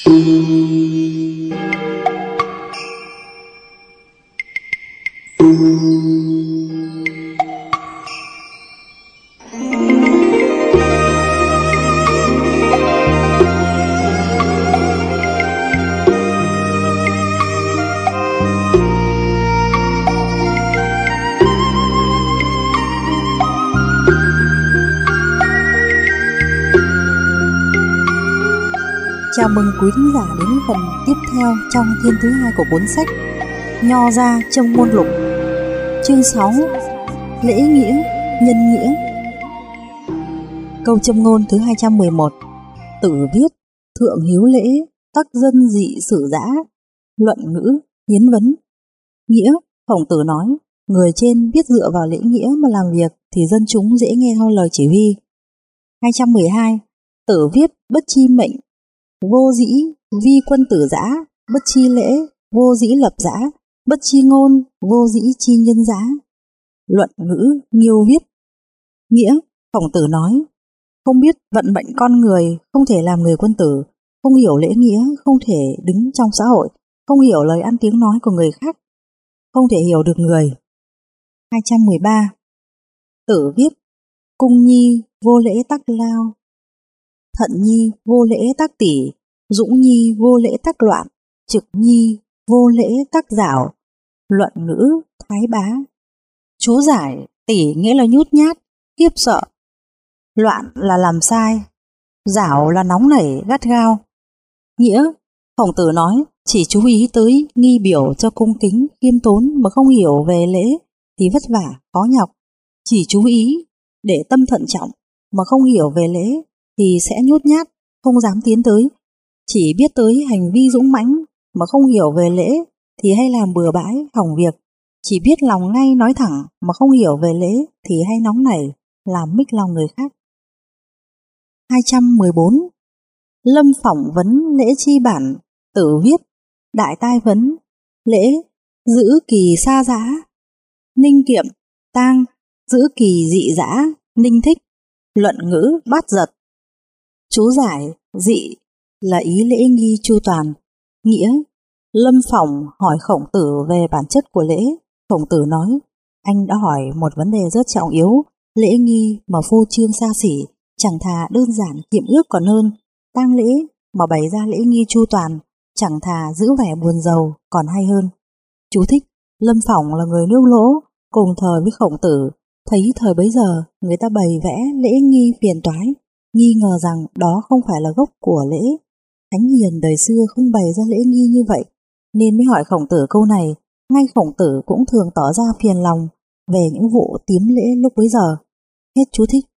Chào mừng quý thính giả đến phần tiếp theo trong thiên thứ 2 của 4 sách Nho Gia Châm Ngôn Lục. Chương 6: Lễ nghĩa, nhân nghĩa. Câu châm ngôn thứ 211. Tử viết: thượng hiếu lễ, tắc dân dị sử giã. Luận ngữ, hiến vấn. Nghĩa: Khổng Tử nói, người trên biết dựa vào lễ nghĩa mà làm việc thì dân chúng dễ nghe theo lời chỉ huy. 212. Tử viết: bất chi mệnh, vô dĩ vi quân tử giã, bất chi lễ, vô dĩ lập giã, bất chi ngôn, vô dĩ chi nhân giã. Luận ngữ, Nghiêu viết. Nghĩa: Khổng Tử nói, không biết vận mệnh con người không thể làm người quân tử, không hiểu lễ nghĩa không thể đứng trong xã hội, không hiểu lời ăn tiếng nói của người khác, không thể hiểu được người. 213. Tử viết: cung nhi vô lễ tắc lao, thận nhi vô lễ tắc tỷ, dũng nhi vô lễ tắc loạn, trực nhi vô lễ tắc giảo. Luận ngữ, Thái Bá. Chú giải: tỷ nghĩa là nhút nhát, khiếp sợ, loạn là làm sai, giảo là nóng nảy, gắt gao. Nghĩa: Khổng Tử nói, chỉ chú ý tới nghi biểu cho cung kính, khiêm tốn mà không hiểu về lễ thì vất vả, khó nhọc. Chỉ chú ý để tâm thận trọng mà không hiểu về lễ thì sẽ nhút nhát, không dám tiến tới. Chỉ biết tới hành vi dũng mãnh mà không hiểu về lễ thì hay làm bừa bãi, hỏng việc. Chỉ biết lòng ngay nói thẳng mà không hiểu về lễ thì hay nóng nảy, làm mích lòng người khác. 214. Lâm phỏng vấn lễ chi bản. Tử viết: đại tai vấn, lễ, giữ kỳ sa giã, ninh kiệm, tang, giữ kỳ dị giã, ninh thích. Luận ngữ, Bát Giật. Chú giải: dị là ý lễ nghi chu toàn. Nghĩa: Lâm Phỏng hỏi Khổng Tử về bản chất của lễ. Khổng Tử nói, anh đã hỏi một vấn đề rất trọng yếu, lễ nghi mà phô trương xa xỉ, chẳng thà đơn giản kiệm ước còn hơn. Tang lễ mà bày ra lễ nghi chu toàn, chẳng thà giữ vẻ buồn rầu còn hay hơn. Chú thích: Lâm Phỏng là người nương lỗ cùng thời với Khổng Tử, thấy thời bấy giờ người ta bày vẽ lễ nghi phiền toái, nghi ngờ rằng đó không phải là gốc của lễ. Thánh hiền đời xưa không bày ra lễ nghi như vậy, nên mới hỏi Khổng Tử câu này. Ngay Khổng Tử cũng thường tỏ ra phiền lòng về những vụ tiếm lễ lúc bấy giờ. Hết chú thích.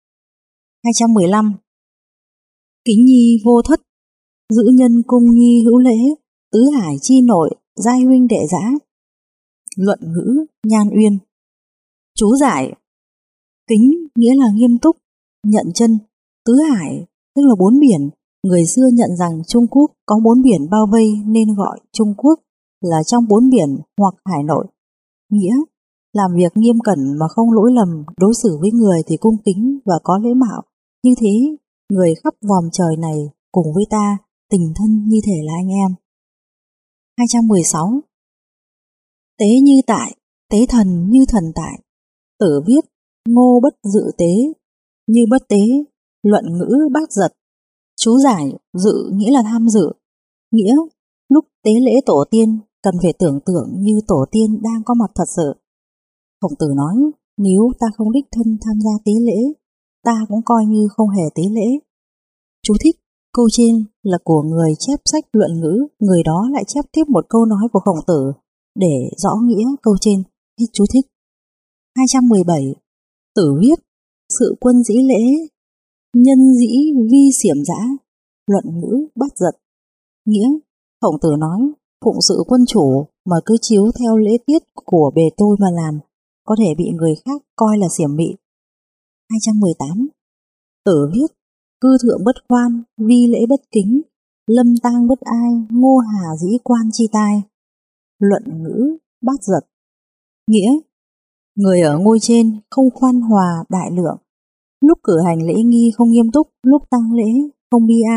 215. Kính nhi vô thất, giữ nhân cung nhi hữu lễ, tứ hải chi nội, giai huynh đệ giã. Luận ngữ, Nhan Uyên. Chú giải: kính nghĩa là nghiêm túc, nhận chân. Tứ hải tức là 4 biển. Người xưa nhận rằng Trung Quốc có 4 biển bao vây nên gọi Trung Quốc là trong 4 biển hoặc hải nội. Nghĩa: làm việc nghiêm cẩn mà không lỗi lầm, đối xử với người thì cung kính và có lễ mạo. Như thế, người khắp vòm trời này cùng với ta tình thân như thể là anh em. 216. Tế như tại, tế thần như thần tại. Tử viết: ngô bất dự tế, như bất tế. Luận ngữ, Bát Giật. Chú giải: dự nghĩa là tham dự. Nghĩa: lúc tế lễ tổ tiên cần phải tưởng tượng như tổ tiên đang có mặt thật sự. Khổng Tử nói, nếu ta không đích thân tham gia tế lễ, ta cũng coi như không hề tế lễ. Chú thích: câu trên là của người chép sách Luận ngữ, người đó lại chép tiếp một câu nói của Khổng Tử để rõ nghĩa câu trên. Hết chú thích. 217. Tử viết: sự quân dĩ lễ, nhân dĩ vi xiểm giã. Luận ngữ, Bát Giật. Nghĩa: Khổng Tử nói, phụng sự quân chủ mà cứ chiếu theo lễ tiết của bề tôi mà làm, có thể bị người khác coi là xiểm mị. 218. Tử viết: cư thượng bất khoan, vi lễ bất kính, lâm tang bất ai, ngô hà dĩ quan chi tai. Luận ngữ, Bát Giật. Nghĩa: người ở ngôi trên không khoan hòa đại lượng, lúc cử hành lễ nghi không nghiêm túc, lúc tang lễ không bi ai,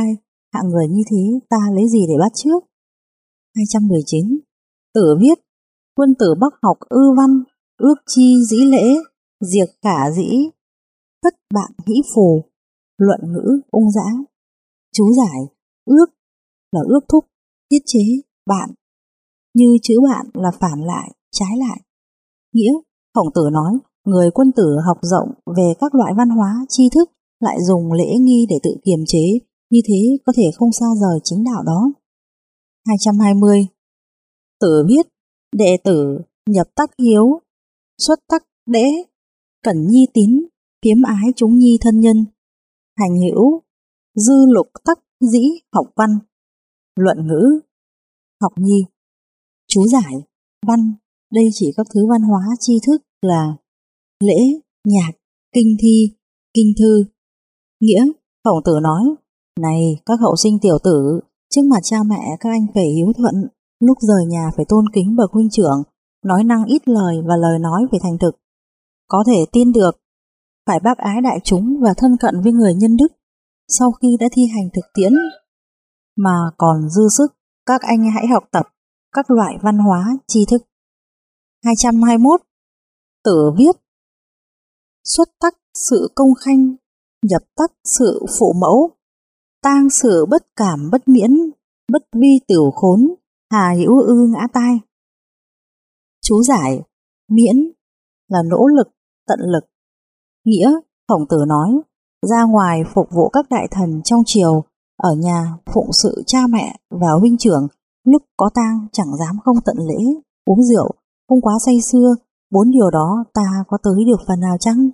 hạng người như thế ta lấy gì để bắt chước? 219. Tử viết: quân tử bắc học ư văn, ước chi dĩ lễ, diệt khả dĩ thất bạn hĩ phù. Luận ngữ ung dã. Chú giải: ước là ước thúc, tiết chế, bạn như chữ bạn là phản lại, trái lại. Nghĩa: Khổng Tử nói người quân tử học rộng về các loại văn hóa, tri thức, lại dùng lễ nghi để tự kiềm chế, như thế có thể không xa rời chính đạo đó. 220. Tử viết: đệ tử nhập tắc hiếu, xuất tắc đễ, cẩn nhi tín, phiếm ái chúng nhi thân nhân. Hành hữu, dư lục tắc dĩ học văn. Luận ngữ, học nhi. Chú giải: văn, đây chỉ các thứ văn hóa tri thức là lễ, nhạc, kinh thi, kinh thư. Nghĩa: Khổng Tử nói, này các hậu sinh tiểu tử, trước mặt cha mẹ các anh phải hiếu thuận, lúc rời nhà phải tôn kính bậc huynh trưởng, nói năng ít lời và lời nói phải thành thực. Có thể tin được, phải bác ái đại chúng và thân cận với người nhân đức. Sau khi đã thi hành thực tiễn mà còn dư sức, các anh hãy học tập các loại văn hóa tri thức. 221. Tử viết: xuất tắc sự công khanh, nhập tắc sự phụ mẫu, tang sự bất cảm bất miễn, bất vi tửu khốn, hà hữu ư ngã tai. Chú giải: miễn là nỗ lực, tận lực. Nghĩa: Khổng Tử nói, ra ngoài phục vụ các đại thần trong triều, ở nhà phụng sự cha mẹ và huynh trưởng, lúc có tang chẳng dám không tận lễ, uống rượu, không quá say sưa, 4 điều đó ta có tới được phần nào chăng?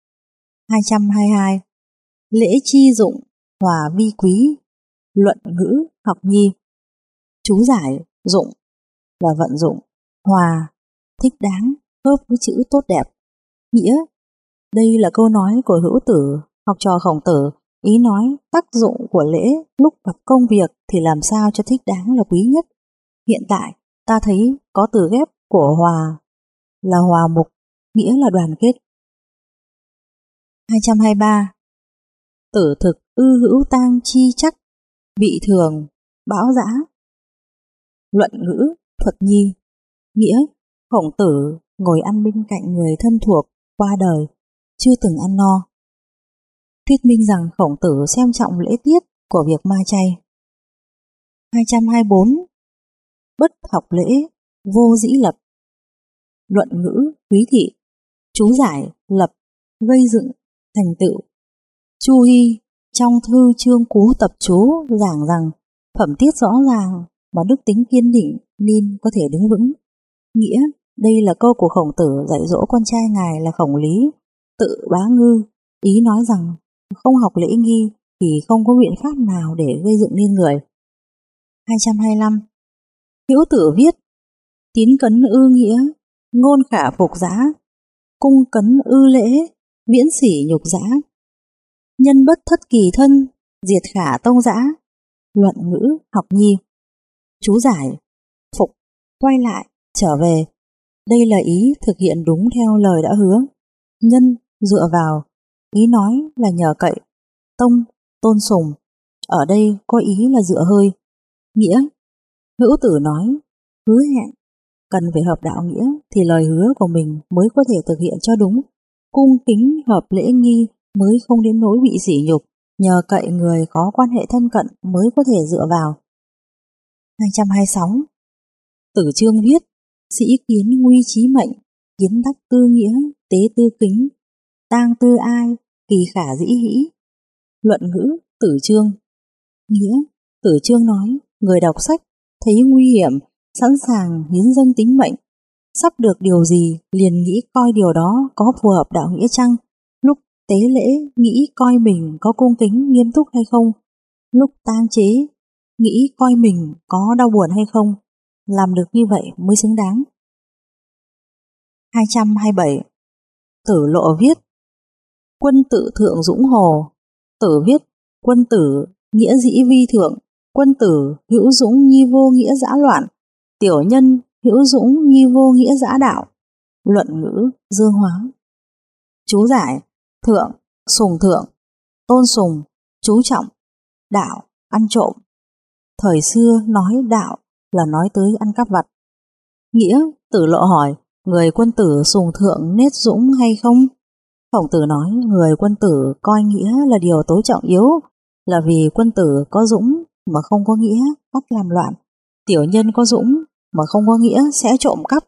222. Lễ chi dụng, hòa vi quý. Luận ngữ, học nhi. Chú giải: dụng là vận dụng, hòa, thích đáng, hợp với chữ tốt đẹp. Nghĩa: đây là câu nói của Hữu Tử, học trò Khổng Tử, ý nói tác dụng của lễ lúc gặp công việc thì làm sao cho thích đáng là quý nhất. Hiện tại ta thấy có từ ghép của hòa là hòa mục, nghĩa là đoàn kết. 223. Tử thực ư hữu tang chi chắc, vị thường, bão dã. Luận ngữ, thuật nhi. Nghĩa: Khổng Tử ngồi ăn bên cạnh người thân thuộc qua đời, chưa từng ăn no. Thuyết minh rằng Khổng Tử xem trọng lễ tiết của việc ma chay. 224. Bất học lễ, vô dĩ lập. Luận ngữ, quý thị. Chú giải: lập, gây dựng, thành tựu. Chu Hy trong thư Chương Cú Tập Chú giảng rằng phẩm tiết rõ ràng mà đức tính kiên định nên có thể đứng vững. Nghĩa: đây là câu của Khổng Tử dạy dỗ con trai ngài là Khổng Lý, tự Bá Ngư, ý nói rằng không học lễ nghi thì không có biện pháp nào để gây dựng nên người. 225. Hữu Tử viết: tín cấn ư nghĩa, ngôn khả phục giá, cung cấn ư lễ, viễn sỉ nhục giá. Nhân bất thất kỳ thân, diệt khả tông dã. Luận ngữ, học nhi. Chú giải: phục, quay lại, trở về. Đây là ý thực hiện đúng theo lời đã hứa. Nhân, dựa vào, ý nói là nhờ cậy. Tông, tôn sùng, ở đây có ý là dựa hơi. Nghĩa: Hữu Tử nói, hứa hẹn, cần phải hợp đạo nghĩa thì lời hứa của mình mới có thể thực hiện cho đúng. Cung kính hợp lễ nghi mới không đến nỗi bị sỉ nhục, nhờ cậy người có quan hệ thân cận mới có thể dựa vào. 226. Tử Chương viết: sĩ kiến nguy chí mệnh, kiến đắc tư nghĩa, tế tư kính, tang tư ai, kỳ khả dĩ hĩ. Luận ngữ, Tử Chương. Nghĩa: Tử Chương nói, người đọc sách thấy nguy hiểm, sẵn sàng hiến dâng tính mệnh. Sắp được điều gì liền nghĩ coi điều đó có phù hợp đạo nghĩa chăng. Lúc tế lễ nghĩ coi mình có cung kính nghiêm túc hay không. Lúc tang chế nghĩ coi mình có đau buồn hay không. Làm được như vậy mới xứng đáng. 227. Tử Lộ viết: quân tự thượng dũng hồ. Tử viết: quân tử nghĩa dĩ vi thượng, quân tử hữu dũng nhi vô nghĩa dã loạn, tiểu nhân hữu dũng nhi vô nghĩa dã đạo. Luận ngữ, Dương Hóa. Chú giải: thượng, sùng thượng, tôn sùng, chú trọng, đạo, ăn trộm. Thời xưa nói đạo là nói tới ăn cắp vặt. Nghĩa, Tử Lộ hỏi, người quân tử sùng thượng nết dũng hay không? Khổng Tử nói, người quân tử coi nghĩa là điều tối trọng yếu, là vì quân tử có dũng mà không có nghĩa bắt làm loạn, tiểu nhân có dũng mà không có nghĩa sẽ trộm cắp.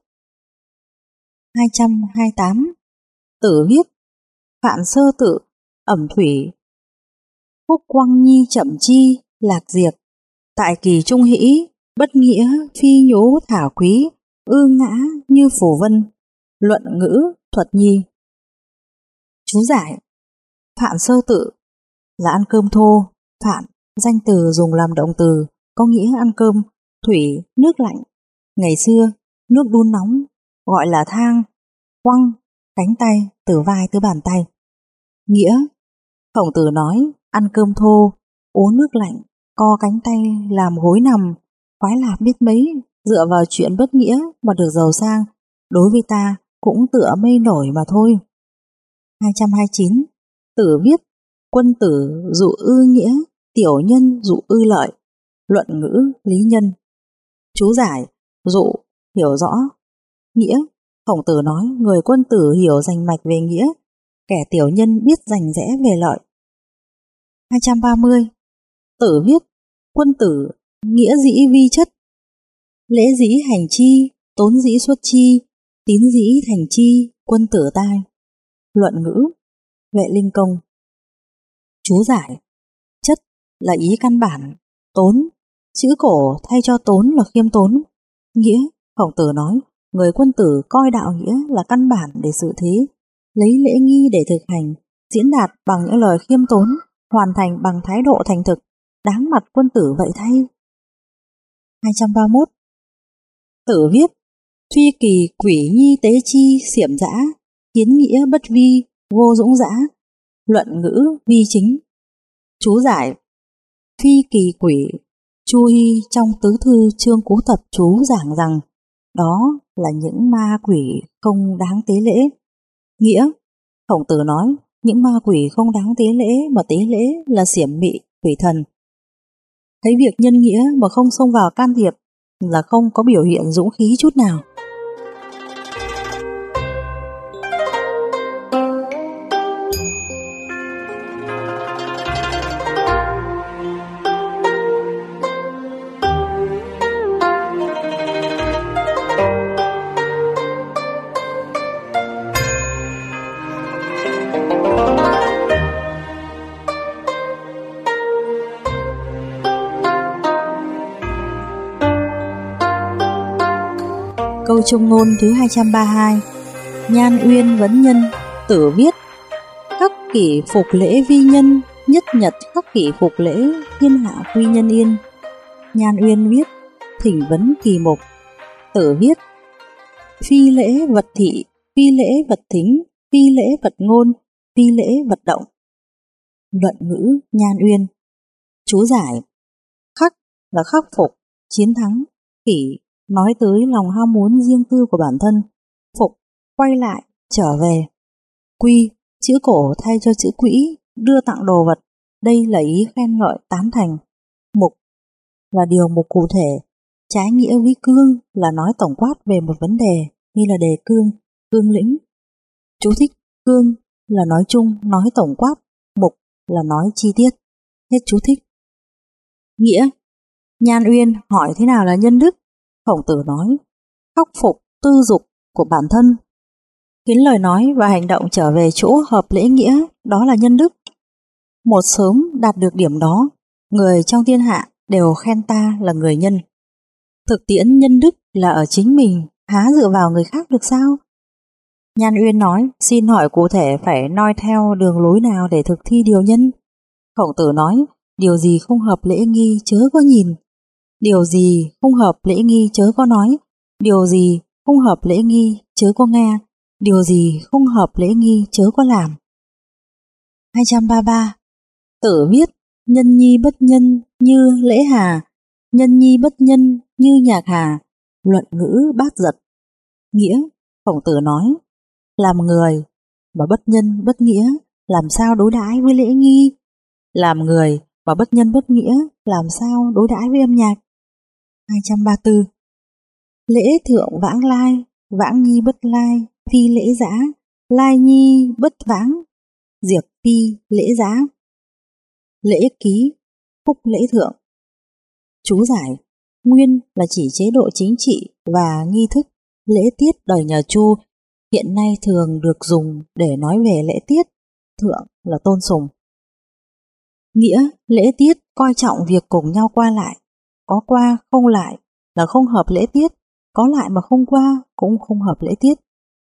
228. Tử viết, Phạn Sơ Tự, Ẩm Thủy, Phúc Quang Nhi Chậm Chi, Lạc Diệp, tại kỳ trung hỷ, bất nghĩa phi nhố thả quý, ư ngã như phù vân, luận ngữ thuật nhi. Chú giải: Phạn Sơ Tự là ăn cơm thô. Phạn, danh từ dùng làm động từ, có nghĩa ăn cơm. Thủy, nước lạnh. Ngày xưa, nước đun nóng, gọi là thang. Quăng, cánh tay, từ vai tới bàn tay. Nghĩa, Khổng Tử nói, ăn cơm thô, uống nước lạnh, co cánh tay làm gối nằm, khoái lạc biết mấy, dựa vào chuyện bất nghĩa mà được giàu sang, đối với ta cũng tựa mây nổi mà thôi. 229. Tử viết, quân tử dụ ư nghĩa, tiểu nhân dụ ư lợi, luận ngữ lý nhân. Chú giải: dụ, hiểu rõ. Nghĩa, Khổng Tử nói, người quân tử hiểu rành mạch về nghĩa, kẻ tiểu nhân biết rành rẽ về lợi. 230. Tử viết, quân tử nghĩa dĩ vi chất, lễ dĩ hành chi, tốn dĩ xuất chi, tín dĩ thành chi, quân tử tai. Luận ngữ, Vệ Linh Công. Chú giải: chất là ý căn bản, tốn, chữ cổ thay cho tốn là khiêm tốn. Nghĩa, Khổng Tử nói, người quân tử coi đạo nghĩa là căn bản để xử thế, lấy lễ nghi để thực hành, diễn đạt bằng những lời khiêm tốn, hoàn thành bằng thái độ thành thực, đáng mặt quân tử vậy thay. 231. Tử viết, Thuy kỳ quỷ nhi tế chi xiểm dã, kiến nghĩa bất vi, vô dũng dã, luận ngữ vi chính. Chú giải: Thuy kỳ quỷ, Chu Hy trong tứ thư chương cú tập chú giảng rằng đó là những ma quỷ không đáng tế lễ. Nghĩa, Khổng Tử nói, những ma quỷ không đáng tế lễ mà tế lễ là xiểm mị, quỷ thần. Thấy việc nhân nghĩa mà không xông vào can thiệp là không có biểu hiện dũng khí chút nào. Câu trung ngôn thứ 232. Nhan Uyên vấn nhân. Tử viết, khắc kỷ phục lễ vi nhân, nhất nhật khắc kỷ phục lễ, thiên hạ quy nhân yên. Nhan Uyên viết, thỉnh vấn kỳ mục. Tử viết, phi lễ vật thị, phi lễ vật thính, phi lễ vật ngôn, phi lễ vật động. Luận ngữ Nhan Uyên. Chú giải: khắc là khắc phục, chiến thắng. Kỷ nói tới lòng ham muốn riêng tư của bản thân. Phục, quay lại, trở về. Quy, chữ cổ thay cho chữ quỹ, đưa tặng đồ vật. Đây là ý khen ngợi tán thành. Mục là điều mục cụ thể, trái nghĩa với cương là nói tổng quát về một vấn đề, như là đề cương, cương lĩnh. Chú thích: cương là nói chung, nói tổng quát, mục là nói chi tiết. Hết chú thích. Nghĩa, Nhan Uyên hỏi thế nào là nhân đức? Khổng Tử nói, khắc phục tư dục của bản thân, khiến lời nói và hành động trở về chỗ hợp lễ nghĩa, đó là nhân đức. Một sớm đạt được điểm đó, người trong thiên hạ đều khen ta là người nhân. Thực tiễn nhân đức là ở chính mình, há dựa vào người khác được sao? Nhan Uyên nói, xin hỏi cụ thể phải noi theo đường lối nào để thực thi điều nhân? Khổng Tử nói, điều gì không hợp lễ nghi chớ có nhìn, điều gì không hợp lễ nghi chớ có nói, điều gì không hợp lễ nghi chớ có nghe, điều gì không hợp lễ nghi chớ có làm. 233. Tử viết, nhân nhi bất nhân như lễ hà, nhân nhi bất nhân như nhạc hà, luận ngữ Bát Giật. Nghĩa, Khổng Tử nói, làm người mà bất nhân bất nghĩa, làm sao đối đãi với lễ nghi? Làm người mà bất nhân bất nghĩa, làm sao đối đãi với âm nhạc? 234. Lễ thượng vãng lai, vãng nhi bất lai, phi lễ giã, lai nhi bất vãng, diệt phi lễ giã. Lễ ký, phúc lễ thượng. Chú giải: nguyên là chỉ chế độ chính trị và nghi thức lễ tiết đời nhà Chu, hiện nay thường được dùng để nói về lễ tiết. Thượng là tôn sùng. Nghĩa: lễ tiết coi trọng việc cùng nhau qua lại, có qua không lại là không hợp lễ tiết, có lại mà không qua cũng không hợp lễ tiết.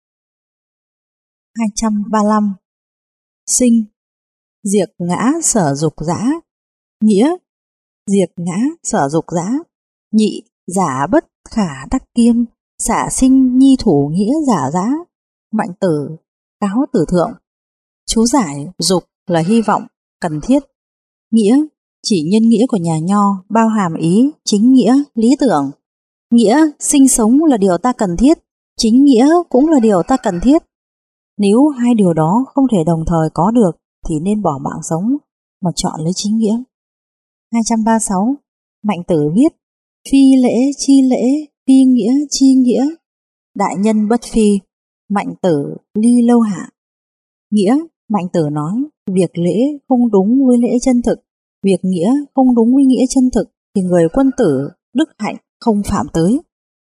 235. Sinh: diệt ngã sở dục dã. Nghĩa: diệt ngã sở dục dã. Nhị: giả bất khả đắc kiêm, xả sinh nhi thủ nghĩa giả dã. Mạnh tử, cáo tử thượng. Chú giải: dục là hy vọng, cần thiết. Nghĩa: chỉ nhân nghĩa của nhà Nho, bao hàm ý chính nghĩa, lý tưởng. Nghĩa: sinh sống là điều ta cần thiết, chính nghĩa cũng là điều ta cần thiết. Nếu hai điều đó không thể đồng thời có được thì nên bỏ mạng sống mà chọn lấy chính nghĩa. 236. Mạnh tử viết: phi lễ chi lễ, phi nghĩa chi nghĩa, đại nhân bất phi. Mạnh tử ly lâu hạ. Nghĩa: Mạnh tử nói việc lễ không đúng với lễ chân thực, việc nghĩa không đúng với nghĩa chân thực thì người quân tử đức hạnh không phạm tới.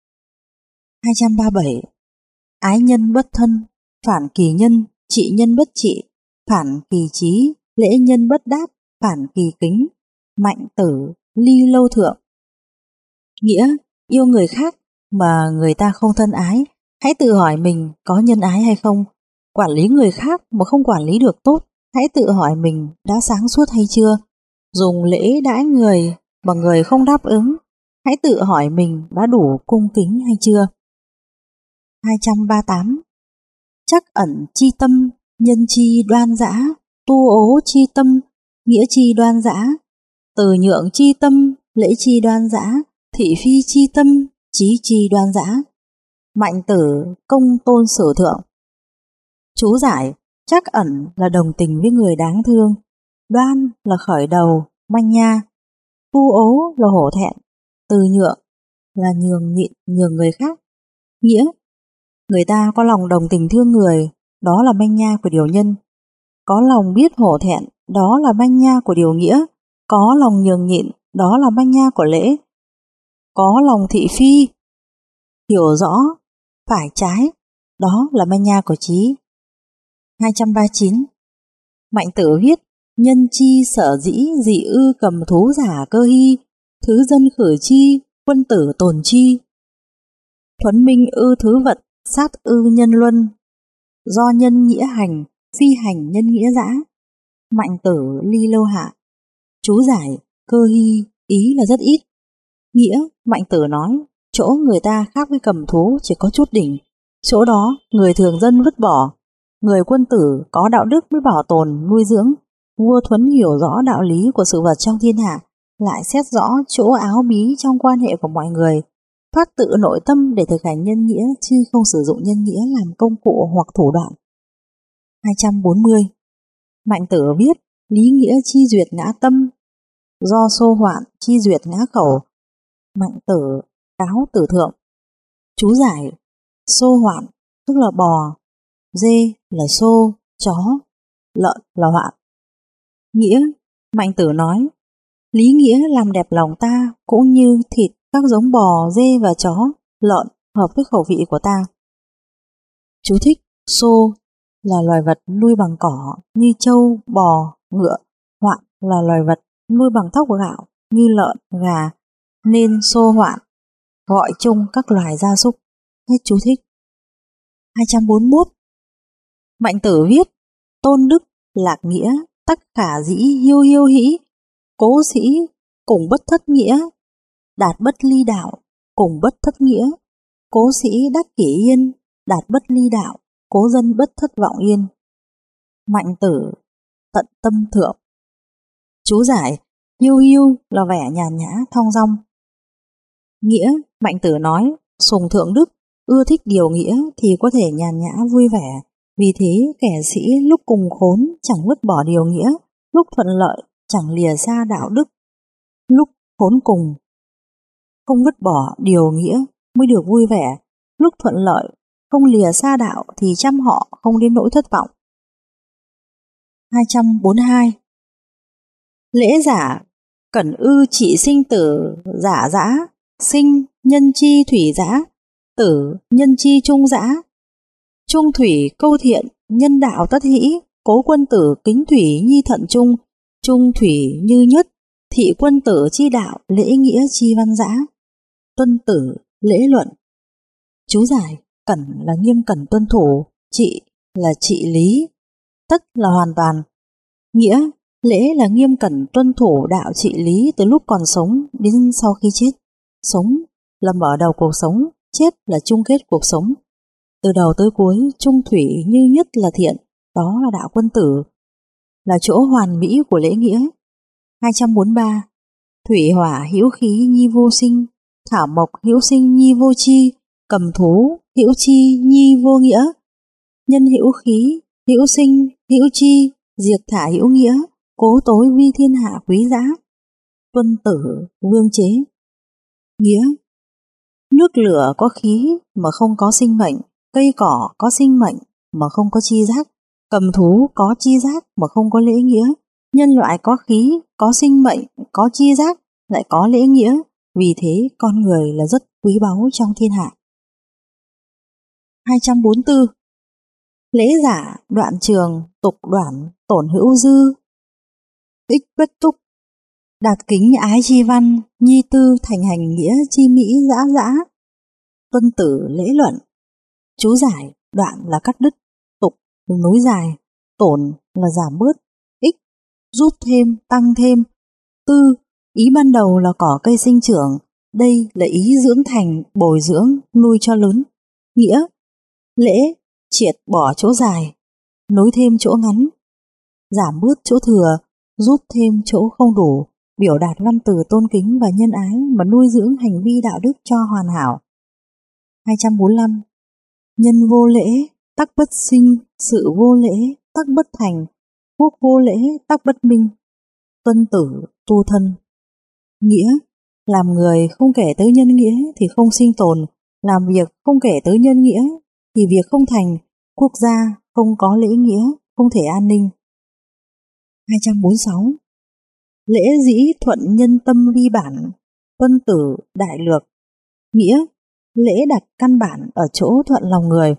237. Ái nhân bất thân, phản kỳ nhân, trị nhân bất trị, phản kỳ trí, lễ nhân bất đáp, phản kỳ kính. Mạnh tử ly lâu thượng. Nghĩa: yêu người khác mà người ta không thân ái, hãy tự hỏi mình có nhân ái hay không. Quản lý người khác mà không quản lý được tốt, hãy tự hỏi mình đã sáng suốt hay chưa. Dùng lễ đãi người mà người không đáp ứng, hãy tự hỏi mình đã đủ cung kính hay chưa. 238. Chắc ẩn chi tâm, nhân chi đoan dã, tu ố chi tâm, nghĩa chi đoan dã, từ nhượng chi tâm, lễ chi đoan dã, thị phi chi tâm, trí chi đoan dã. Mạnh tử công tôn sử thượng. Chú giải: chắc ẩn là đồng tình với người đáng thương, đoan là khởi đầu, manh nha, tu ố là hổ thẹn, từ nhượng là nhường nhịn nhường người khác. Nghĩa: người ta có lòng đồng tình thương người, đó là manh nha của điều nhân. Có lòng biết hổ thẹn, đó là manh nha của điều nghĩa. Có lòng nhường nhịn, đó là manh nha của lễ. Có lòng thị phi, hiểu rõ phải trái, đó là manh nha của trí. 239. Mạnh tử viết: nhân chi sở dĩ dị ư cầm thú giả cơ hy, thứ dân khử chi, quân tử tồn chi. Thuấn minh ư thứ vật, sát ư nhân luân, do nhân nghĩa hành, phi hành nhân nghĩa dã. Mạnh tử ly lâu hạ. Chú giải: cơ hy ý là rất ít. Nghĩa: Mạnh tử nói chỗ người ta khác với cầm thú chỉ có chút đỉnh, chỗ đó người thường dân vứt bỏ, người quân tử có đạo đức mới bảo tồn nuôi dưỡng. Vua Thuấn hiểu rõ đạo lý của sự vật trong thiên hạ, lại xét rõ chỗ áo bí trong quan hệ của mọi người, phát tự nội tâm để thực hành nhân nghĩa chứ không sử dụng nhân nghĩa làm công cụ hoặc thủ đoạn. 240. Mạnh tử viết: lý nghĩa chi duyệt ngã tâm, do xô hoạn chi duyệt ngã khẩu. Mạnh tử cáo tử thượng. Chú giải: xô hoạn tức là bò, dê là xô, chó, lợn là hoạn. Nghĩa: Mạnh tử nói lý nghĩa làm đẹp lòng ta, cũng như thịt các giống bò, dê và chó, lợn hợp với khẩu vị của ta. Chú thích: xô là loài vật nuôi bằng cỏ như trâu, bò, ngựa. Hoạn là loài vật nuôi bằng thóc gạo như lợn, gà, nên xô hoạn gọi chung các loài gia súc. Hết chú thích. 241. Mạnh tử viết: tôn đức lạc nghĩa, tắc khả dĩ hiêu hiêu hĩ, cố sĩ cùng bất thất nghĩa, đạt bất ly đạo cùng bất thất nghĩa, cố sĩ đắc kỷ yên, đạt bất ly đạo, cố dân bất thất vọng yên. Mạnh tử tận tâm thượng. Chú giải: hiêu hiêu là vẻ nhàn nhã thong dong. Nghĩa: Mạnh tử nói sùng thượng đức, ưa thích điều nghĩa thì có thể nhàn nhã vui vẻ, vì thế kẻ sĩ lúc cùng khốn chẳng vứt bỏ điều nghĩa, lúc thuận lợi chẳng lìa xa đạo đức. Lúc khốn cùng, không vứt bỏ điều nghĩa mới được vui vẻ. Lúc thuận lợi, không lìa xa đạo thì chăm họ không đến nỗi thất vọng. 242. Lễ giả cẩn ư trị sinh tử giả dã, sinh nhân chi thủy dã, tử nhân chi trung dã. Trung thủy câu thiện, nhân đạo tất hĩ, cố quân tử kính thủy nhi thận trung, trung thủy như nhất, thị quân tử chi đạo, lễ nghĩa chi văn dã. Tuân tử lễ luận. Chú giải: cẩn là nghiêm cẩn tuân thủ, trị là trị lý, tất là hoàn toàn. Nghĩa: lễ là nghiêm cẩn tuân thủ đạo trị lý từ lúc còn sống đến sau khi chết. Sống là mở đầu cuộc sống, chết là chung kết cuộc sống. Từ đầu tới cuối, trung thủy như nhất là thiện, đó là đạo quân tử, là chỗ hoàn mỹ của lễ nghĩa. 243. Thủy hỏa hữu khí nhi vô sinh, thảo mộc hữu sinh nhi vô chi, cầm thú hữu chi nhi vô nghĩa. Nhân hữu khí, hữu sinh, hữu chi, diệt thả hữu nghĩa, cố tối vi thiên hạ quý giá. Tuân tử vương chế. Nghĩa: nước lửa có khí mà không có sinh mệnh, cây cỏ có sinh mệnh mà không có chi giác, cầm thú có chi giác mà không có lễ nghĩa. Nhân loại có khí, có sinh mệnh, có chi giác, lại có lễ nghĩa, vì thế con người là rất quý báu trong thiên hạ. 244. Lễ giả đoạn trường, tục đoản, tổn hữu dư, ích bất túc, đạt kính ái chi văn, nhi tư thành hành nghĩa chi mỹ dã dã. Tuân tử lễ luận. Chú giải: đoạn là cắt đứt, tục nối dài, tổn là giảm bớt, ích rút thêm, tăng thêm, tư ý ban đầu là cỏ cây sinh trưởng, đây là ý dưỡng thành, bồi dưỡng, nuôi cho lớn. Nghĩa: lễ triệt bỏ chỗ dài, nối thêm chỗ ngắn, giảm bớt chỗ thừa, rút thêm chỗ không đủ, biểu đạt văn từ tôn kính và nhân ái mà nuôi dưỡng hành vi đạo đức cho hoàn hảo. 245. Nhân vô lễ, tắc bất sinh, sự vô lễ, tắc bất thành, quốc vô lễ, tắc bất minh. Tuân tử tu thân. Nghĩa: làm người không kể tới nhân nghĩa thì không sinh tồn, làm việc không kể tới nhân nghĩa thì việc không thành, quốc gia không có lễ nghĩa, không thể an ninh. 246. Lễ dĩ thuận nhân tâm vi bản, tuân tử đại lược. Nghĩa: lễ đặt căn bản ở chỗ thuận lòng người.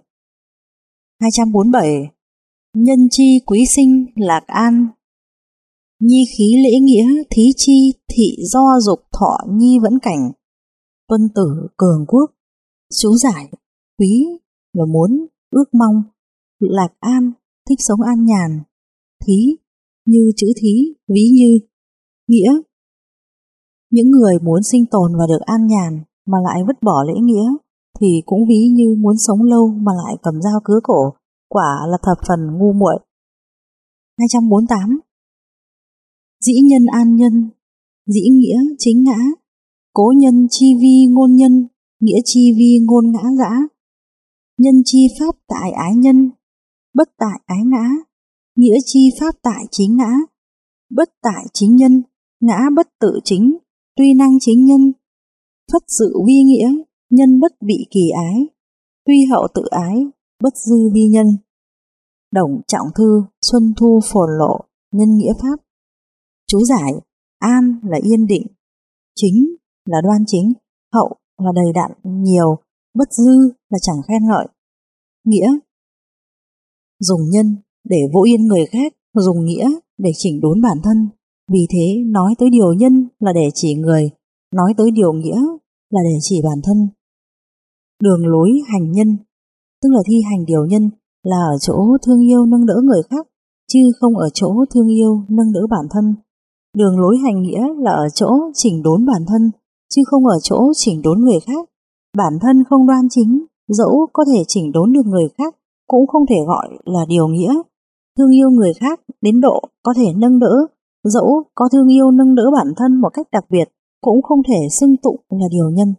247. Nhân chi quý sinh lạc an, nhi khí lễ nghĩa thí chi thị do dục thọ nhi vẫn cảnh. Tuân tử cường quốc. Chú giải: quý là muốn, ước mong, lạc an thích sống an nhàn, thí như chữ thí, ví như. Nghĩa: những người muốn sinh tồn và được an nhàn mà lại vứt bỏ lễ nghĩa thì cũng ví như muốn sống lâu mà lại cầm dao cứa cổ, quả là thập phần ngu muội. 248. Dĩ nhân an nhân, dĩ nghĩa chính ngã, cố nhân chi vi ngôn nhân, nghĩa chi vi ngôn ngã dã. Nhân chi pháp tại ái nhân, bất tại ái ngã, nghĩa chi pháp tại chính ngã, bất tại chính nhân, ngã bất tự chính, tuy năng chính nhân. Phất sự vi nghĩa, nhân bất bị kỳ ái, tuy hậu tự ái, bất dư vi nhân. Đồng Trọng Thư, Xuân Thu Phồn Lộ, nhân nghĩa pháp. Chú giải: an là yên định, chính là đoan chính, hậu là đầy đặn nhiều, bất dư là chẳng khen ngợi. Nghĩa: dùng nhân để vỗ yên người khác, dùng nghĩa để chỉnh đốn bản thân. Vì thế nói tới điều nhân là để chỉ người, nói tới điều nghĩa là để chỉ bản thân. Đường lối hành nhân, tức là thi hành điều nhân, là ở chỗ thương yêu nâng đỡ người khác, chứ không ở chỗ thương yêu nâng đỡ bản thân. Đường lối hành nghĩa là ở chỗ chỉnh đốn bản thân, chứ không ở chỗ chỉnh đốn người khác. Bản thân không đoan chính, dẫu có thể chỉnh đốn được người khác, cũng không thể gọi là điều nghĩa. Thương yêu người khác đến độ có thể nâng đỡ, dẫu có thương yêu nâng đỡ bản thân một cách đặc biệt, cũng không thể xưng tụng là điều nhân.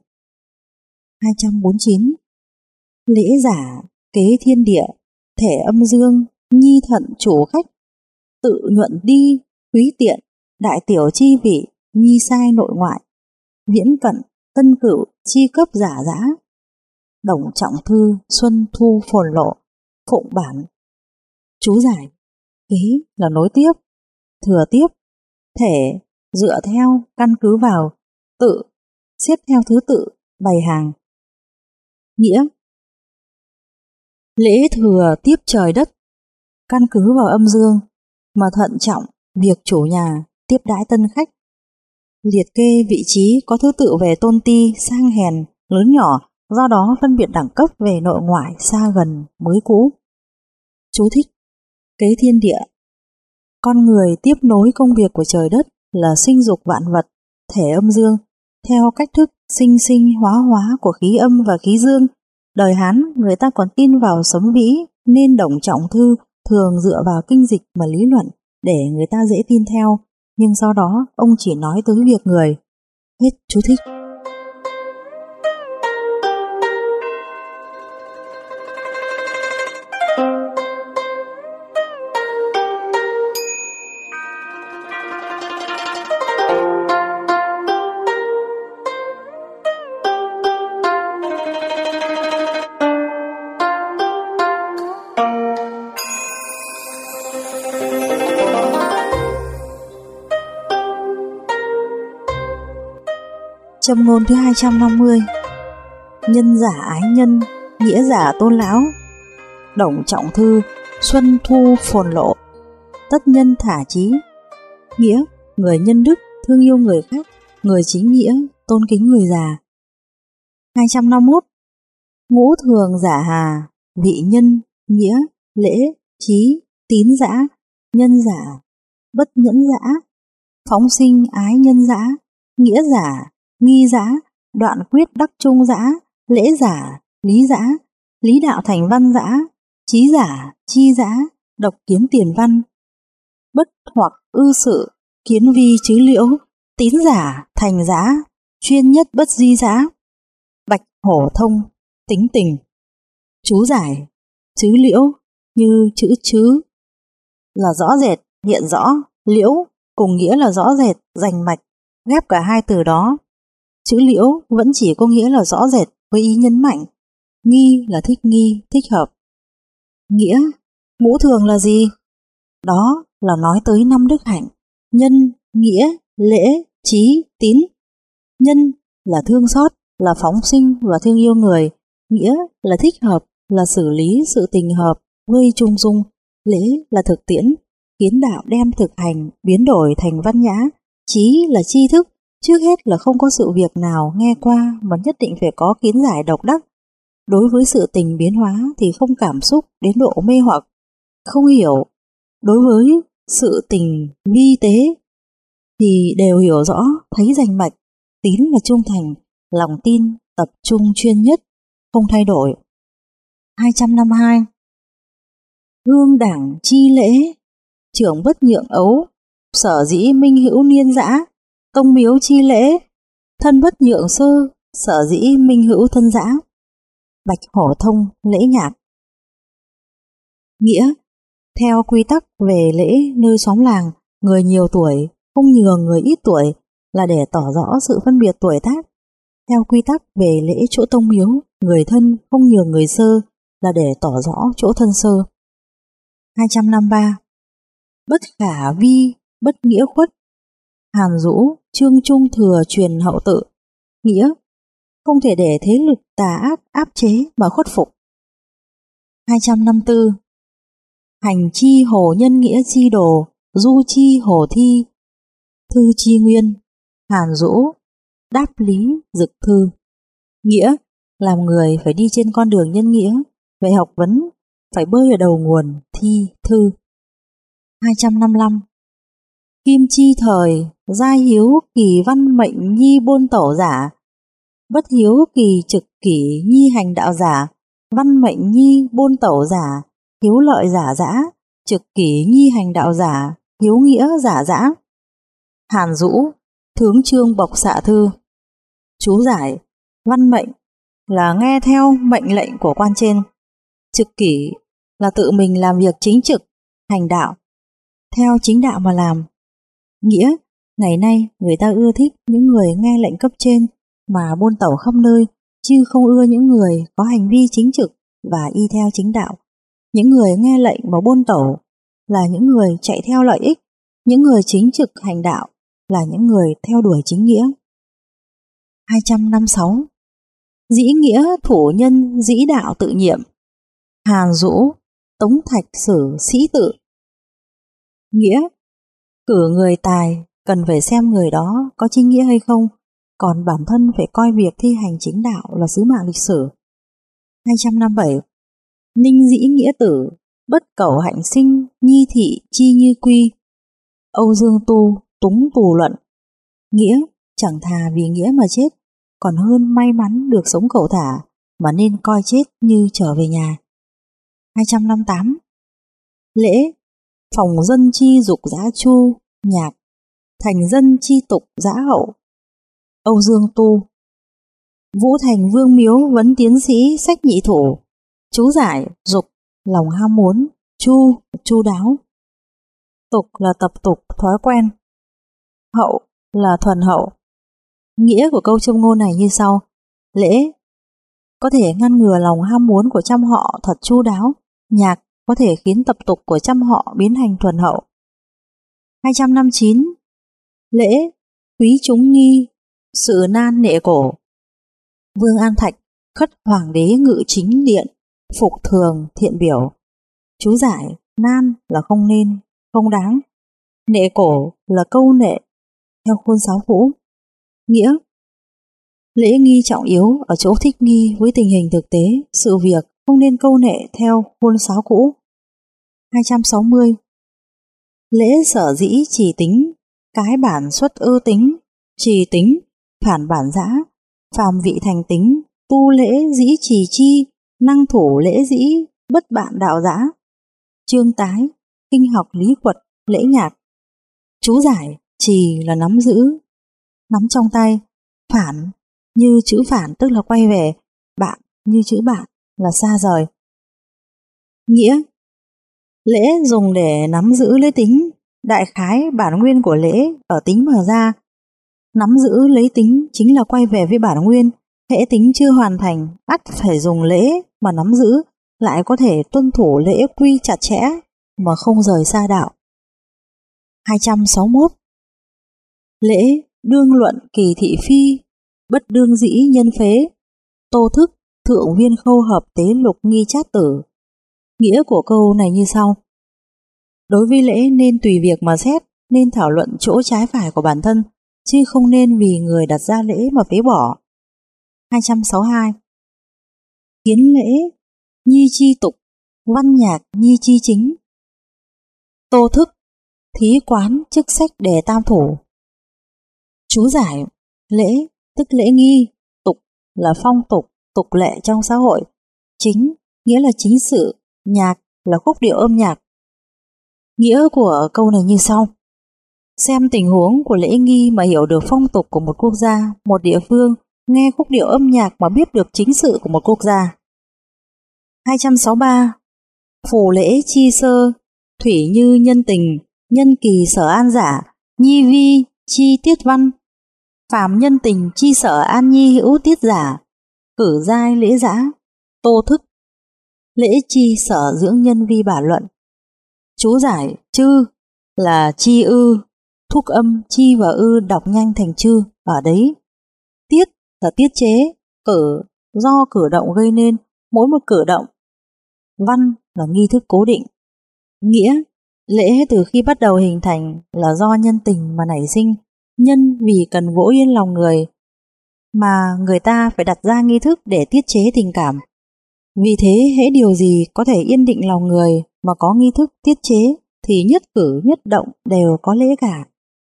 249. Lễ giả kế thiên địa, thể âm dương, nhi thận chủ khách, tự nhuận đi, quý tiện, đại tiểu chi vị, nhi sai nội ngoại, viễn cận, tân cửu, chi cấp giả dã, đồng trọng thư, xuân thu phồn lộ, phụng bản. Chú giải: kế là nối tiếp, thừa tiếp, thể dựa theo, căn cứ vào, tự xếp theo thứ tự, bày hàng. Nghĩa: lễ thừa tiếp trời đất, căn cứ vào âm dương mà thận trọng việc chủ nhà tiếp đãi tân khách. Liệt kê vị trí có thứ tự về tôn ti, sang hèn, lớn nhỏ, do đó phân biệt đẳng cấp về nội ngoại, xa gần, mới cũ. Chú thích: kế thiên địa, con người tiếp nối công việc của trời đất là sinh dục vạn vật, thể âm dương, theo cách thức sinh sinh hóa của khí âm và khí dương. Đời Hán người ta còn tin vào sấm vĩ, nên Đồng Trọng Thư thường dựa vào kinh dịch mà lý luận để người ta dễ tin theo, nhưng sau đó ông chỉ nói tới việc người. Hết chú thích. Châm ngôn thứ 250. Nhân giả ái nhân, nghĩa giả tôn lão. Đồng Trọng Thư, xuân thu phồn lộ, tất nhân thả chí. Nghĩa: người nhân đức, thương yêu người khác, người chính nghĩa, tôn kính người già. 251. Ngũ thường giả hà, vị nhân, nghĩa, lễ, trí, tín dã, nhân giả, bất nhẫn dã, phóng sinh ái nhân dã, nghĩa giả, nghi dã, đoạn quyết đắc trung dã, lễ giả, lý dã, lý đạo thành văn dã, trí giả, chi dã, độc kiến tiền văn, bất hoặc ư sự, kiến vi chứ liễu, tín giả, thành dã, chuyên nhất bất di dã. Bạch hổ thông, tính tình. Chú giải: chứ liễu như chữ chứ là rõ rệt, hiện rõ, liễu cùng nghĩa là rõ rệt, rành mạch, ghép cả hai từ đó. Chữ liễu vẫn chỉ có nghĩa là rõ rệt với ý nhấn mạnh. Nghi là thích nghi, thích hợp. Nghĩa: ngũ thường là gì? Đó là nói tới 5 đức hạnh: nhân, nghĩa, lễ, trí, tín. Nhân là thương xót, là phóng sinh và thương yêu người. Nghĩa là thích hợp, là xử lý sự tình hợp, gây trung dung. Lễ là thực tiễn, kiến đạo đem thực hành, biến đổi thành văn nhã. Trí là tri thức, trước hết là không có sự việc nào nghe qua mà nhất định phải có kiến giải độc đắc. Đối với sự tình biến hóa thì không cảm xúc đến độ mê hoặc, không hiểu. Đối với sự tình vi tế thì đều hiểu rõ, thấy rành mạch. Tín là trung thành, lòng tin, tập trung chuyên nhất, không thay đổi. 252. Hương đảng chi lễ, trưởng bất nhượng ấu, sở dĩ minh hữu niên dã, tông miếu chi lễ, thân bất nhượng sơ, sở dĩ minh hữu thân dã. Bạch hổ thông, lễ nhạc. Nghĩa: theo quy tắc về lễ nơi xóm làng, người nhiều tuổi không nhường người ít tuổi là để tỏ rõ sự phân biệt tuổi tác. Theo quy tắc về lễ chỗ tông miếu, người thân không nhường người sơ là để tỏ rõ chỗ thân sơ. 253. Bất khả vi, bất nghĩa khuất. Hàn Dũ, Trương Trung thừa truyền hậu tự. Nghĩa: không thể để thế lực tà ác áp chế mà khuất phục. 254. Hành chi hồ nhân nghĩa chi đồ, du chi hồ thi, thư chi nguyên. Hàn Dũ, đáp lý dực thư. Nghĩa: làm người phải đi trên con đường nhân nghĩa, vậy học vấn phải bơi ở đầu nguồn, thi thư. 255. Kim chi thời, gia hiếu kỳ văn mệnh nhi bôn tẩu giả, bất hiếu kỳ trực kỷ nhi hành đạo giả, văn mệnh nhi bôn tẩu giả, hiếu lợi giả dã, trực kỷ nhi hành đạo giả, hiếu nghĩa giả dã. Hàn Dũ, Thướng Chương Bộc Xạ Thư. Chú giải: văn mệnh là nghe theo mệnh lệnh của quan trên, trực kỷ là tự mình làm việc chính trực, hành đạo theo chính đạo mà làm. Nghĩa: Ngày nay người ta ưa thích những người nghe lệnh cấp trên mà buôn tẩu khắp nơi, chứ không ưa những người có hành vi chính trực và y theo chính đạo. Những người nghe lệnh mà buôn tẩu là những người chạy theo lợi ích, những người chính trực hành đạo là những người theo đuổi chính nghĩa. 256. Dĩ nghĩa thủ nhân dĩ đạo tự nhiệm. Hàn Dũ, Tống Thạch Sử Sĩ Tự. Nghĩa: cử người tài cần phải xem người đó có chính nghĩa hay không, còn bản thân phải coi việc thi hành chính đạo là sứ mạng lịch sử. 257. Ninh dĩ nghĩa tử, bất cẩu hạnh sinh, nhi thị chi như quy. Âu Dương Tu, Túng Tù Luận. Nghĩa: chẳng thà vì nghĩa mà chết, còn hơn may mắn được sống cẩu thả, mà nên coi chết như trở về nhà. 258. Lễ: phòng dân chi dục giã chu, nhạc, thành dân chi tục giã hậu. Âu Dương Tu. Vũ Thành Vương Miếu vấn tiến sĩ sách nhị thủ. Chú giải: dục, lòng ham muốn, chu đáo. Tục là tập tục, thói quen. Hậu là thuần hậu. Nghĩa của câu châm ngôn này như sau: lễ có thể ngăn ngừa lòng ham muốn của trăm họ thật chu đáo, nhạc có thể khiến tập tục của trăm họ biến thành thuần hậu. 259. Lễ: quý chúng nghi, sự nan nệ cổ. Vương An Thạch khất hoàng đế ngự chính điện, phục thường thiện biểu. Chú giải: nan là không nên, không đáng, nệ cổ là câu nệ theo khuôn sáo cũ. Nghĩa: lễ nghi trọng yếu ở chỗ thích nghi với tình hình thực tế, sự việc, không nên câu nệ theo khuôn sáo cũ. 260. Lễ sở dĩ trì tính, cái bản xuất ư tính, trì tính, phản bản giã, phàm vị thành tính, tu lễ dĩ trì chi, năng thủ lễ dĩ, bất bạn đạo giã. Chương tái, kinh học lý quật, lễ nhạc. Chú giải: trì là nắm giữ, nắm trong tay, phản như chữ phản tức là quay về, bạn như chữ bạn là xa rời. Nghĩa: lễ dùng để nắm giữ lấy tính, đại khái bản nguyên của lễ ở tính mở ra. Nắm giữ lấy tính chính là quay về với bản nguyên, hễ tính chưa hoàn thành, ắt phải dùng lễ mà nắm giữ, lại có thể tuân thủ lễ quy chặt chẽ mà không rời xa đạo. 261. Lễ đương luận kỳ thị phi, bất đương dĩ nhân phế. Tô Thức, Thượng Viên Khâu Hợp Tế Lục Nghi Chát Tử. Nghĩa của câu này như sau: đối với lễ nên tùy việc mà xét, nên thảo luận chỗ trái phải của bản thân, chứ không nên vì người đặt ra lễ mà phế bỏ. 262. Kiến lễ nhi chi tục, văn nhạc nhi chi chính. Tô Thức, Thí Quán chức sách đề tam thủ. Chú giải: lễ tức lễ nghi, tục là phong tục, tục lệ trong xã hội, chính nghĩa là chính sự, nhạc là khúc điệu âm nhạc. Nghĩa của câu này như sau: xem tình huống của lễ nghi mà hiểu được phong tục của một quốc gia, một địa phương, nghe khúc điệu âm nhạc mà biết được chính sự của một quốc gia. 263. Phù lễ chi sơ, thủy như nhân tình, nhân kỳ sở an giả, nhi vi chi tiết văn. Phàm nhân tình chi sở an nhi hữu tiết giả, cử giai lễ giã. Tô Thức, lễ chi sở dưỡng nhân vi bản luận. Chú giải: chư là chi ư, thúc âm chi và ư đọc nhanh thành chư ở đấy. Tiết là tiết chế, cử do cử động gây nên, mỗi một cử động. Văn là nghi thức cố định. Nghĩa: lễ từ khi bắt đầu hình thành là do nhân tình mà nảy sinh, nhân vì cần vỗ yên lòng người mà người ta phải đặt ra nghi thức để tiết chế tình cảm. Vì thế hễ điều gì có thể yên định lòng người mà có nghi thức tiết chế thì nhất cử nhất động đều có lễ cả.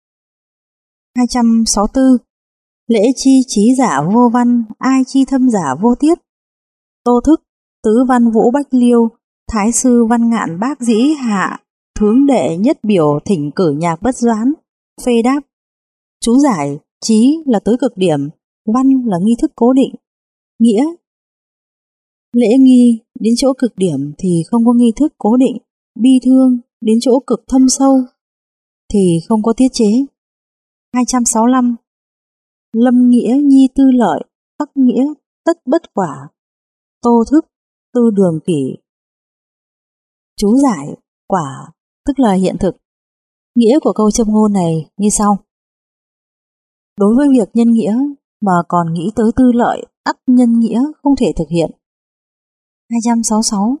264. Lễ chi trí giả vô văn, ai chi thâm giả vô tiết. Tô Thức, Tứ Văn Vũ Bách Liêu, Thái sư Văn Ngạn Bác Dĩ Hạ, Thướng Đệ Nhất Biểu thỉnh cử nhạc bất doãn, phê đáp. Chú giải: trí là tới cực điểm, văn là nghi thức cố định. Nghĩa: lễ nghi đến chỗ cực điểm thì không có nghi thức cố định, bi thương đến chỗ cực thâm sâu thì không có tiết chế. 265. Lâm nghĩa nhi tư lợi, tắc nghĩa tất bất quả, tô thức tư đường kỷ. Chú giải quả tức là hiện thực. Nghĩa của câu châm ngôn này như sau. Đối với việc nhân nghĩa mà còn nghĩ tới tư lợi, ắt nhân nghĩa không thể thực hiện. 266.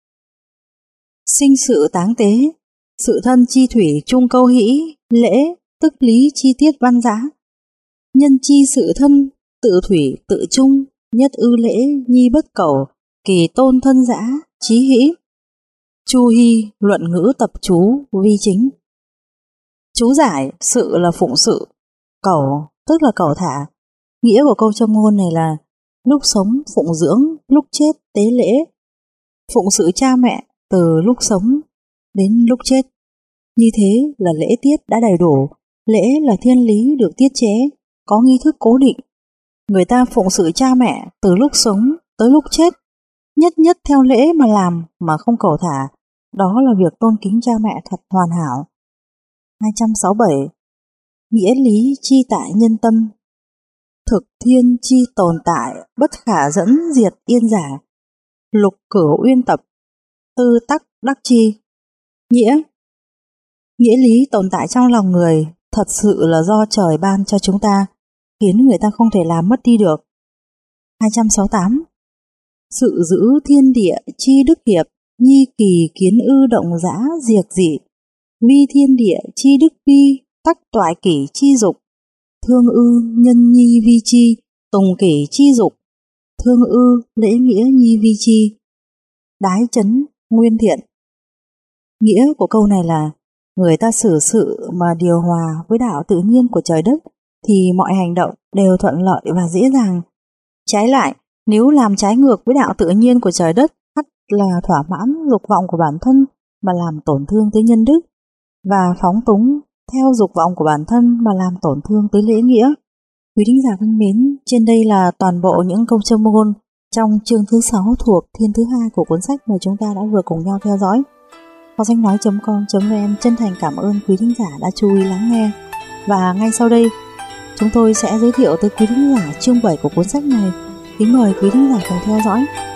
Sinh sự táng tế, sự thân chi thủy chung câu hĩ, lễ tức lý chi tiết văn giá. Nhân chi sự thân, tự thủy tự chung, nhất ư lễ nhi bất cầu, kỳ tôn thân giã, chí hĩ. Chu Hy, luận ngữ tập chú, vi chính. Chú giải, sự là phụng sự, cầu tức là cầu thả. Nghĩa của câu châm ngôn này là lúc sống phụng dưỡng, lúc chết tế lễ. Phụng sự cha mẹ từ lúc sống đến lúc chết. Như thế là lễ tiết đã đầy đủ. Lễ là thiên lý được tiết chế, có nghi thức cố định. Người ta phụng sự cha mẹ từ lúc sống tới lúc chết, nhất nhất theo lễ mà làm mà không cầu thả. Đó là việc tôn kính cha mẹ thật hoàn hảo. 267. Nghĩa lý chi tại nhân tâm, thực thiên chi tồn tại, bất khả dẫn diệt yên giả. Lục cửu uyên tập, tư tắc đắc chi. Nghĩa lý tồn tại trong lòng người thật sự là do trời ban cho chúng ta, khiến người ta không thể làm mất đi được. 268. Sự giữ thiên địa chi đức hiệp, nhi kỳ kiến ư động dã diệt dị. Vi thiên địa chi đức vi, tắc toại kỷ chi dục. Thương ư nhân nhi vi chi, tùng kỷ chi dục. Thương ư lễ nghĩa nhi vi chi. Đái chấn nguyên thiện. Nghĩa của câu này là người ta xử sự mà điều hòa với đạo tự nhiên của trời đất thì mọi hành động đều thuận lợi và dễ dàng. Trái lại, nếu làm trái ngược với đạo tự nhiên của trời đất, ắt là thỏa mãn dục vọng của bản thân mà làm tổn thương tới nhân đức, và phóng túng theo dục vọng của bản thân mà làm tổn thương tới lễ nghĩa. Quý thính giả thân mến, trên đây là toàn bộ những câu châm ngôn trong chương thứ 6 thuộc thiên thứ 2 của cuốn sách mà chúng ta đã vừa cùng nhau theo dõi. Kho sách nói.com.vn chân thành cảm ơn quý thính giả đã chú ý lắng nghe. Và ngay sau đây, chúng tôi sẽ giới thiệu tới quý thính giả chương 7 của cuốn sách này. Kính mời quý thính giả cùng theo dõi.